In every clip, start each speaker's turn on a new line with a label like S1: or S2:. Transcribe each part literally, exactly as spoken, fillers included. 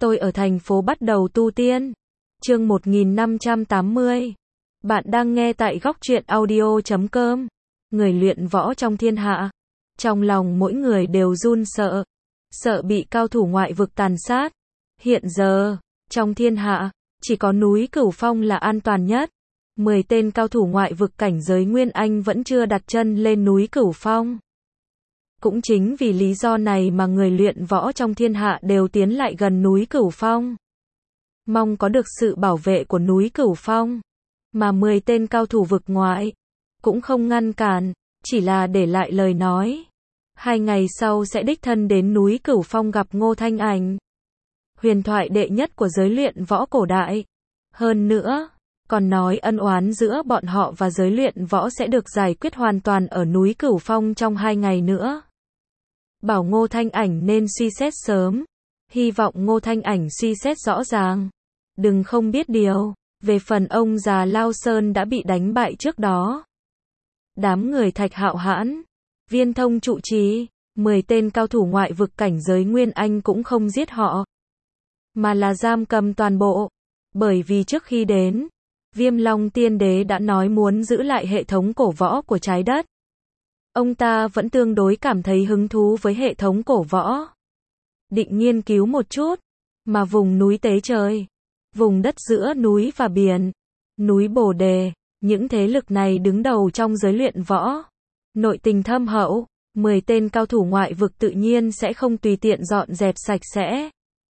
S1: Tôi ở thành phố bắt đầu tu tiên. Chương một nghìn năm trăm tám mươi. Bạn đang nghe tại góc truyện audio chấm com. Người luyện võ trong thiên hạ. Trong lòng mỗi người đều run sợ. Sợ bị cao thủ ngoại vực tàn sát. Hiện giờ, trong thiên hạ, chỉ có núi Cửu Phong là an toàn nhất. Mười tên cao thủ ngoại vực cảnh giới Nguyên Anh vẫn chưa đặt chân lên núi Cửu Phong. Cũng chính vì lý do này mà người luyện võ trong thiên hạ đều tiến lại gần núi Cửu Phong. Mong có được sự bảo vệ của núi Cửu Phong. Mà mười tên cao thủ vực ngoại cũng không ngăn cản, chỉ là để lại lời nói. Hai ngày sau sẽ đích thân đến núi Cửu Phong gặp Ngô Thanh Ảnh. Huyền thoại đệ nhất của giới luyện võ cổ đại. Hơn nữa, còn nói ân oán giữa bọn họ và giới luyện võ sẽ được giải quyết hoàn toàn ở núi Cửu Phong trong hai ngày nữa. Bảo Ngô Thanh Ảnh nên suy xét sớm. Hy vọng Ngô Thanh Ảnh suy xét rõ ràng. Đừng không biết điều. Về phần ông già Lao Sơn đã bị đánh bại trước đó. Đám người Thạch Hạo Hãn, Viên Thông trụ trì, mười tên cao thủ ngoại vực cảnh giới Nguyên Anh cũng không giết họ. Mà là giam cầm toàn bộ. Bởi vì trước khi đến, Viêm Long Tiên Đế đã nói muốn giữ lại hệ thống cổ võ của trái đất. Ông ta vẫn tương đối cảm thấy hứng thú với hệ thống cổ võ. Định nghiên cứu một chút. Mà vùng núi Tế Trời, vùng đất giữa núi và biển, núi Bồ Đề, những thế lực này đứng đầu trong giới luyện võ. Nội tình thâm hậu, mười tên cao thủ ngoại vực tự nhiên sẽ không tùy tiện dọn dẹp sạch sẽ.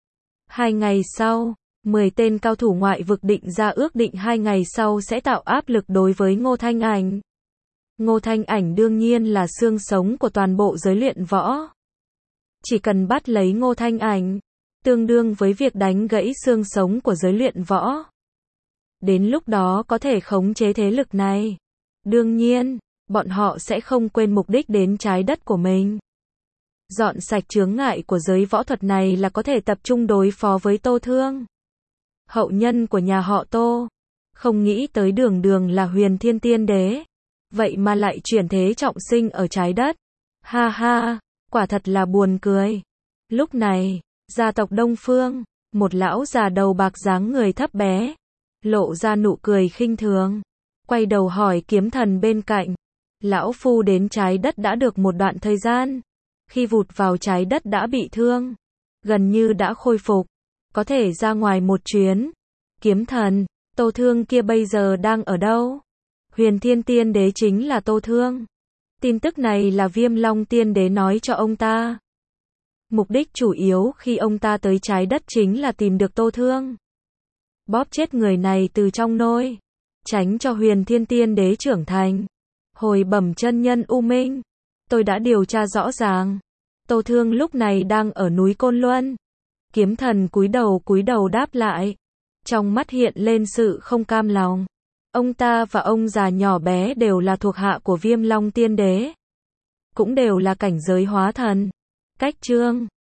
S1: Hai ngày sau, mười tên cao thủ ngoại vực định ra ước định hai ngày sau sẽ tạo áp lực đối với Ngô Thanh Ảnh. Ngô Thanh Ảnh đương nhiên là xương sống của toàn bộ giới luyện võ. Chỉ cần bắt lấy Ngô Thanh Ảnh, tương đương với việc đánh gãy xương sống của giới luyện võ. Đến lúc đó có thể khống chế thế lực này. Đương nhiên, bọn họ sẽ không quên mục đích đến trái đất của mình. Dọn sạch chướng ngại của giới võ thuật này là có thể tập trung đối phó với Tô Thương. Hậu nhân của nhà họ Tô. Không nghĩ tới đường đường là Huyền Thiên Tiên Đế. Vậy mà lại chuyển thế trọng sinh ở trái đất. Ha ha, quả thật là buồn cười. Lúc này, gia tộc Đông Phương, một lão già đầu bạc dáng người thấp bé, lộ ra nụ cười khinh thường, quay đầu hỏi kiếm thần bên cạnh. Lão phu đến trái đất đã được một đoạn thời gian. Khi vụt vào trái đất đã bị thương. Gần như đã khôi phục. Có thể ra ngoài một chuyến. Kiếm thần, Tô Thương kia bây giờ đang ở đâu? Huyền Thiên Tiên Đế chính là Tô Thương. Tin tức này là Viêm Long Tiên Đế nói cho ông ta. Mục đích chủ yếu khi ông ta tới trái đất chính là tìm được Tô Thương. Bóp chết người này từ trong nôi. Tránh cho Huyền Thiên Tiên Đế trưởng thành. Hồi bẩm chân nhân U Minh. Tôi đã điều tra rõ ràng. Tô Thương lúc này đang ở núi Côn Luân. Kiếm thần cúi đầu cúi đầu đáp lại. Trong mắt hiện lên sự không cam lòng. Ông ta và ông già nhỏ bé đều là thuộc hạ của Viêm Long Tiên Đế. Cũng đều là cảnh giới hóa thần. Cách chương